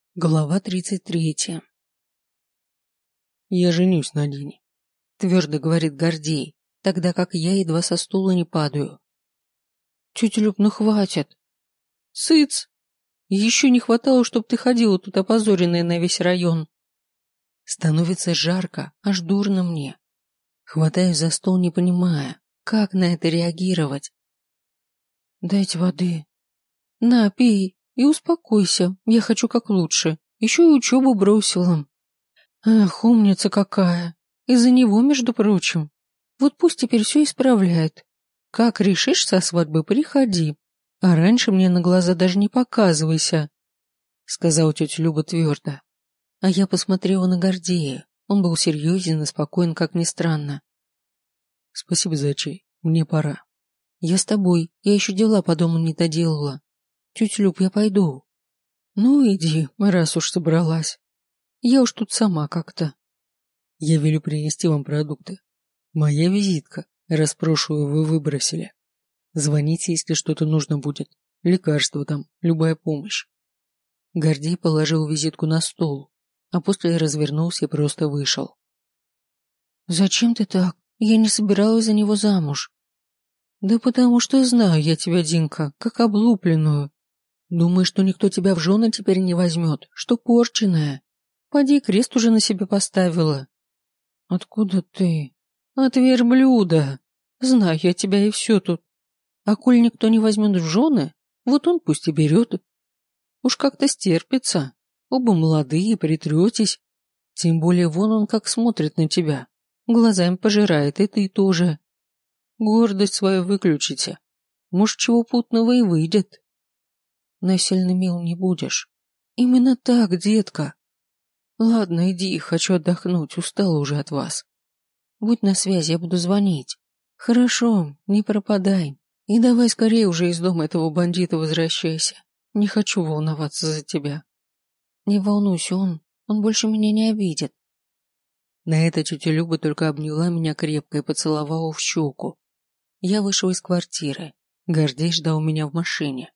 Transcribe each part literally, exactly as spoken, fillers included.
Глава тридцать третья. «Я женюсь на Дине», – твердо говорит Гордей, тогда как я едва со стула не падаю. «Тетя Люб, ну хватит!» «Сыц! Еще не хватало, чтоб ты ходила тут опозоренная на весь район». Становится жарко, аж дурно мне. Хватаюсь за стол, не понимая, как на это реагировать. «Дайте воды». «На, пей и успокойся, я хочу как лучше. Еще и учебу бросила». Ах, умница какая. Из-за него, между прочим. Вот пусть теперь все исправляет. Как решишь со свадьбы, приходи. А раньше мне на глаза даже не показывайся, сказала тетя Люба твердо. А я посмотрела на Гордея. Он был серьезен и спокоен, как ни странно. Спасибо за чай. Мне пора. Я с тобой. Я еще дела по дому не доделала. Тетя Люб, я пойду. Ну, иди, раз уж собралась. Я уж тут сама как-то. Я велю принести вам продукты. Моя визитка, раз прошлую вы выбросили. Звоните, если что-то нужно будет. Лекарства там, любая помощь. Гордей положил визитку на стол, а после развернулся и просто вышел. Зачем ты так? Я не собиралась за него замуж. Да потому что знаю я тебя, Динка, как облупленную. Думаешь, что никто тебя в жены теперь не возьмет, что порченая. Поди, крест уже на себе поставила. Откуда ты? От верблюда. Знаю я тебя и все тут. А коль никто не возьмет в жены, вот он пусть и берет. Уж как-то стерпится. Оба молодые, притретесь. Тем более вон он как смотрит на тебя. Глазами пожирает, и ты тоже. Гордость свою выключите. Может, чего путного и выйдет. Насильно мил не будешь. Именно так, детка. Ладно, иди, хочу отдохнуть, устала уже от вас. Будь на связи, я буду звонить. Хорошо, не пропадай. И давай скорее уже из дома этого бандита возвращайся. Не хочу волноваться за тебя. Не волнуйся, он, он больше меня не обидит. На это тетя Люба только обняла меня крепко и поцеловала в щеку. Я вышел из квартиры. Гордей ждал меня в машине.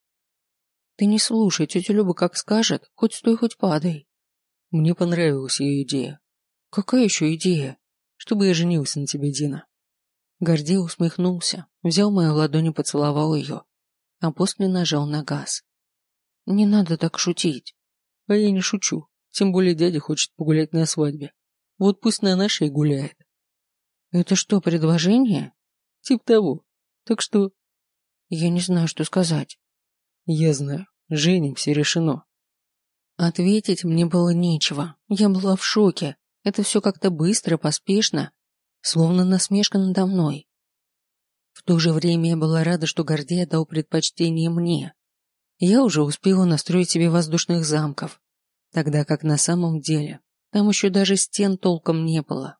Ты не слушай, тетя Люба как скажет, хоть стой, хоть падай. Мне понравилась ее идея. Какая еще идея? Чтобы я женился на тебе, Дина. Гордей усмехнулся, взял мою ладонь и поцеловал ее, а после нажал на газ. Не надо так шутить. А я не шучу, тем более дядя хочет погулять на свадьбе. Вот пусть на нашей гуляет. Это что, предложение? Тип того. Так что... Я не знаю, что сказать. Я знаю. Женимся, решено. Ответить мне было нечего. Я была в шоке. Это все как-то быстро, поспешно, словно насмешка надо мной. В то же время я была рада, что Гордей отдал предпочтение мне. Я уже успела настроить себе воздушных замков, тогда как на самом деле там еще даже стен толком не было.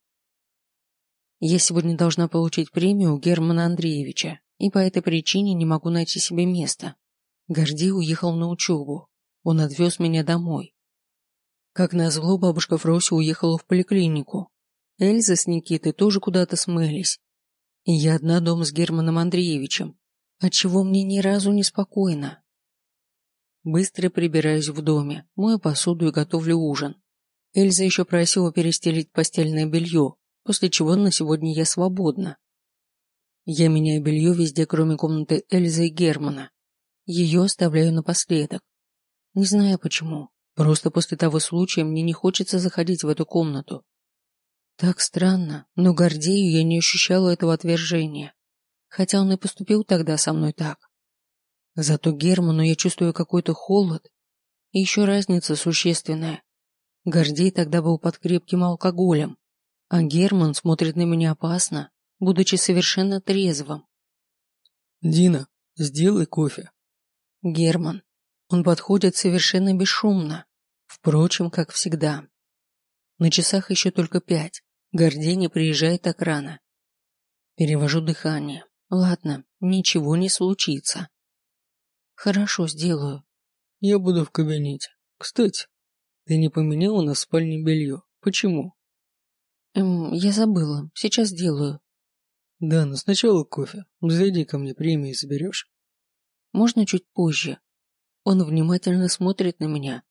Я сегодня должна получить премию у Германа Андреевича, и по этой причине не могу найти себе места. Гордей уехал на учебу. Он отвез меня домой. Как назло, бабушка Фрося уехала в поликлинику. Эльза с Никитой тоже куда-то смылись. И я одна дома с Германом Андреевичем, отчего мне ни разу не спокойно. Быстро прибираюсь в доме, мою посуду и готовлю ужин. Эльза еще просила перестелить постельное белье, после чего на сегодня я свободна. Я меняю белье везде, кроме комнаты Эльзы и Германа. Ее оставляю напоследок. Не знаю почему, просто после того случая мне не хочется заходить в эту комнату. Так странно, но Гордею я не ощущала этого отвержения, хотя он и поступил тогда со мной так. Зато Герману я чувствую какой-то холод, и еще разница существенная. Гордей тогда был под крепким алкоголем, а Герман смотрит на меня опасно, будучи совершенно трезвым. «Дина, сделай кофе». Герман. Он подходит совершенно бесшумно, впрочем, как всегда. На часах еще только пять. Гордей не приезжает так рано. Перевожу дыхание. Ладно, ничего не случится. Хорошо, сделаю. Я буду в кабинете. Кстати, ты не поменяла на спальне белье. Почему? Эм, я забыла. Сейчас сделаю. Да, но сначала кофе. Зайди ко мне, премию заберешь. Можно чуть позже. Он внимательно смотрит на меня,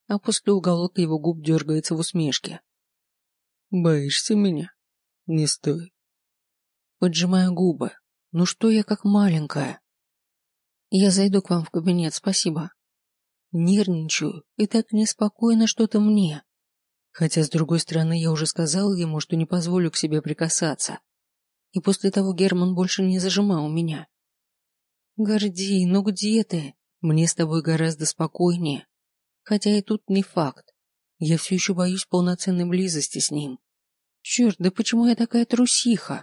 а после уголок его губ дергается в усмешке. Боишься меня? Не стоит. Поджимаю губы. Ну что я как маленькая? Я зайду к вам в кабинет, спасибо. Нервничаю, и так неспокойно что-то мне. Хотя, с другой стороны, я уже сказала ему, что не позволю к себе прикасаться. И после того Герман больше не зажимал меня. Гордей, ну где ты? Мне с тобой гораздо спокойнее. Хотя и тут не факт. Я все еще боюсь полноценной близости с ним. Черт, да почему я такая трусиха?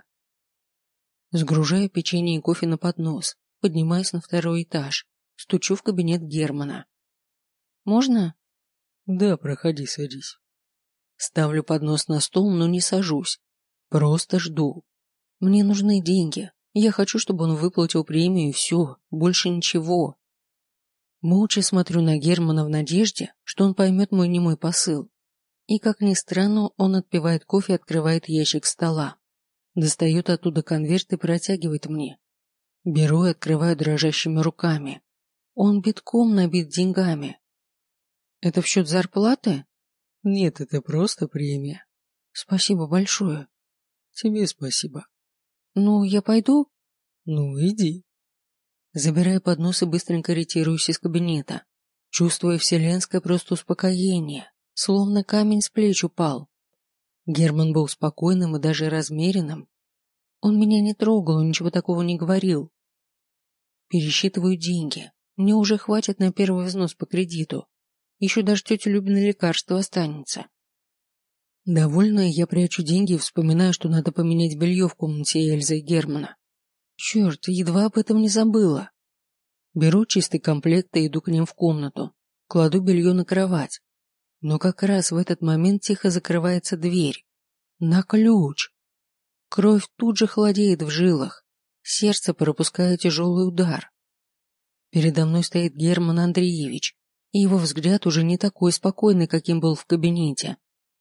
Сгружаю печенье и кофе на поднос, поднимаюсь на второй этаж, стучу в кабинет Германа. Можно? Да, проходи, садись. Ставлю поднос на стол, но не сажусь. Просто жду. Мне нужны деньги. Я хочу, чтобы он выплатил премию и все, больше ничего. Молча смотрю на Германа в надежде, что он поймет мой немой посыл. И, как ни странно, он отпивает кофе и открывает ящик стола. Достает оттуда конверт и протягивает мне. Беру и открываю дрожащими руками. Он битком набит деньгами. Это в счет зарплаты? Нет, это просто премия. Спасибо большое. Тебе спасибо. Ну, я пойду? Ну, иди. Забираю поднос и быстренько ретируюсь из кабинета, чувствуя вселенское просто успокоение, словно камень с плеч упал. Герман был спокойным и даже размеренным. Он меня не трогал и ничего такого не говорил. Пересчитываю деньги. Мне уже хватит на первый взнос по кредиту. Еще даже тетя Любина лекарство останется. Довольная, я прячу деньги и вспоминаю, что надо поменять белье в комнате Эльзы и Германа. Черт, едва об этом не забыла. Беру чистый комплект и иду к ним в комнату. Кладу белье на кровать. Но как раз в этот момент тихо закрывается дверь. На ключ. Кровь тут же холодеет в жилах. Сердце пропускает тяжелый удар. Передо мной стоит Герман Андреевич, и его взгляд уже не такой спокойный, каким был в кабинете.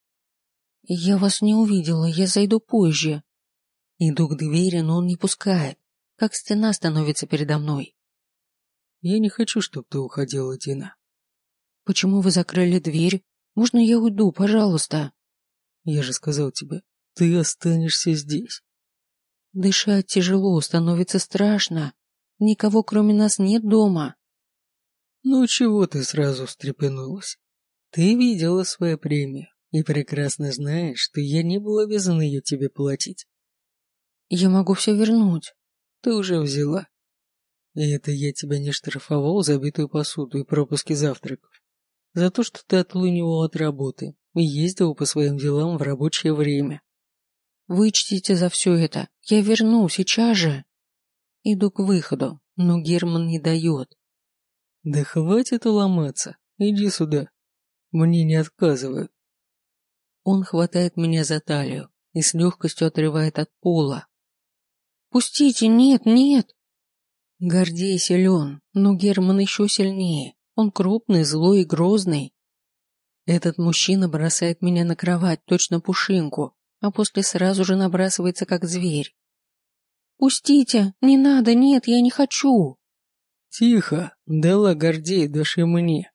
«Я вас не увидела, я зайду позже». Иду к двери, но он не пускает, как стена становится передо мной. Я не хочу, чтобы ты уходила, Дина. Почему вы закрыли дверь? Можно я уйду, пожалуйста? Я же сказал тебе, ты останешься здесь. Дышать тяжело, становится страшно. Никого, кроме нас, нет дома. Ну чего ты сразу встрепенулась? Ты видела свою премию и прекрасно знаешь, что я не был обязан ее тебе платить. Я могу все вернуть. Ты уже взяла. И это я тебя не штрафовал за битую посуду и пропуски завтраков. За то, что ты отлынивал от работы и ездил по своим делам в рабочее время. Вычтите за все это. Я верну, сейчас же. Иду к выходу, но Герман не дает. Да хватит уломаться. Иди сюда. Мне не отказывают. Он хватает меня за талию и с легкостью отрывает от пола. Пустите, нет, нет. Гордей силен, но Герман еще сильнее. Он крупный, злой и грозный. Этот мужчина бросает меня на кровать, точно пушинку, а после сразу же набрасывается, как зверь. «Пустите! Не надо! Нет, я не хочу!» Тихо! Дала Гордею, дашь мне.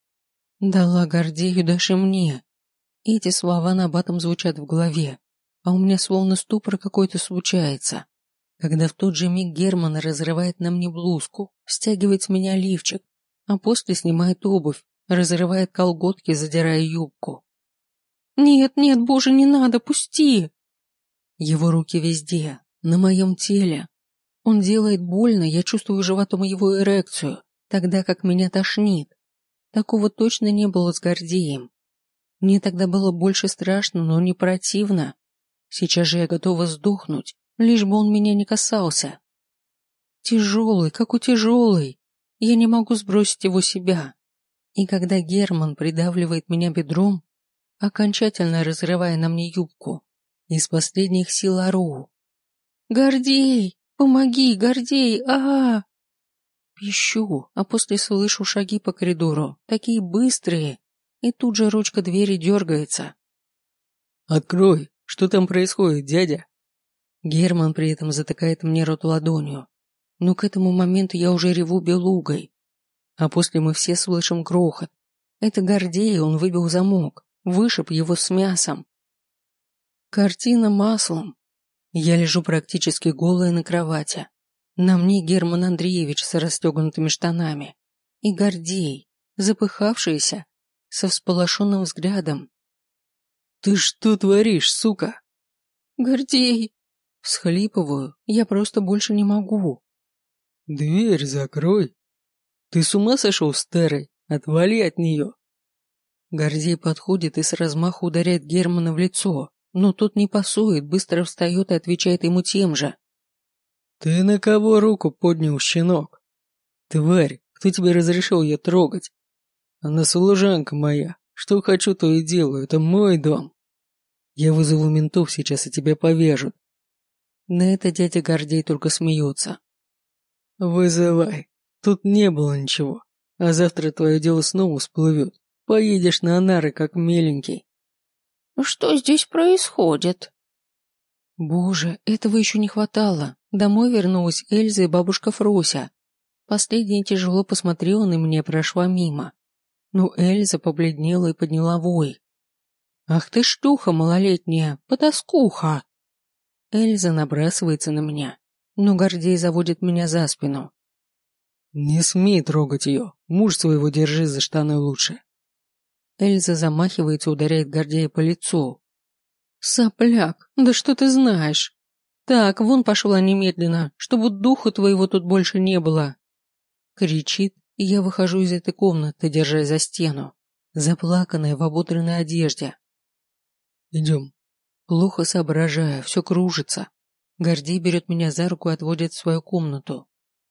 «Дала Гордею, дашь мне!» Эти слова набатом звучат в голове, а у меня словно ступор какой-то случается, когда в тот же миг Герман разрывает на мне блузку, стягивает с меня лифчик, а после снимает обувь, разрывает колготки, задирая юбку. «Нет, нет, боже, не надо, пусти!» Его руки везде, на моем теле. Он делает больно, я чувствую животом его эрекцию, тогда как меня тошнит. Такого точно не было с Гордеем. Мне тогда было больше страшно, но не противно. Сейчас же я готова сдохнуть, лишь бы он меня не касался. Тяжелый, какой тяжелый. Я не могу сбросить его себя. И когда Герман придавливает меня бедром, окончательно разрывая на мне юбку, из последних сил ору. «Гордей! Помоги, Гордей! А-а-а!» Пищу, а после слышу шаги по коридору, такие быстрые, и тут же ручка двери дергается. «Открой! Что там происходит, дядя?» Герман при этом затыкает мне рот ладонью, но к этому моменту я уже реву белугой, а после мы все слышим грохот. Это Гордей, он выбил замок, вышиб его с мясом. Картина маслом. Я лежу практически голая на кровати. На мне Герман Андреевич с расстегнутыми штанами. И Гордей, запыхавшийся, со всполошенным взглядом. «Ты что творишь, сука?» «Гордей!» Всхлипываю, я просто больше не могу. «Дверь закрой. Ты с ума сошел, старый? Отвали от нее!» Гордей подходит и с размаху ударяет Германа в лицо, но тот не пасует, быстро встает и отвечает ему тем же. «Ты на кого руку поднял, щенок? Тварь, кто тебе разрешил ее трогать? Она служанка моя. Что хочу, то и делаю. Это мой дом. Я вызову ментов сейчас, и тебя повяжут». На это дядя Гордей только смеется. «Вызывай. Тут не было ничего. А завтра твое дело снова всплывет. Поедешь на нары, как миленький». «Что здесь происходит?» Боже, этого еще не хватало. Домой вернулась Эльза и бабушка Фрося. Последняя тяжело посмотрела на меня и прошла мимо. Но Эльза побледнела и подняла вой. «Ах ты штука малолетняя, потаскуха!» Эльза набрасывается на меня, но Гордей заводит меня за спину. «Не смей трогать ее. Муж своего держи за штаны лучше». Эльза замахивается и ударяет Гордея по лицу. «Сопляк, да что ты знаешь? Так, вон пошла немедленно, чтобы духа твоего тут больше не было!» Кричит, и я выхожу из этой комнаты, держась за стену, заплаканная в обутренной одежде. «Идем». Плохо соображая, все кружится. Гордей берет меня за руку и отводит в свою комнату.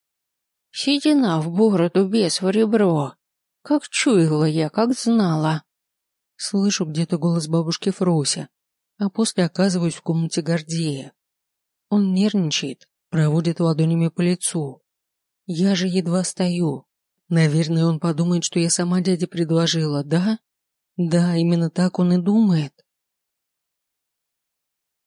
«Седина в бороду, бес в ребро. Как чуяла я, как знала». Слышу где-то голос бабушки Фроси, а после оказываюсь в комнате Гордея. Он нервничает, проводит ладонями по лицу. Я же едва стою. Наверное, он подумает, что я сама дяде предложила, да? Да, именно так он и думает.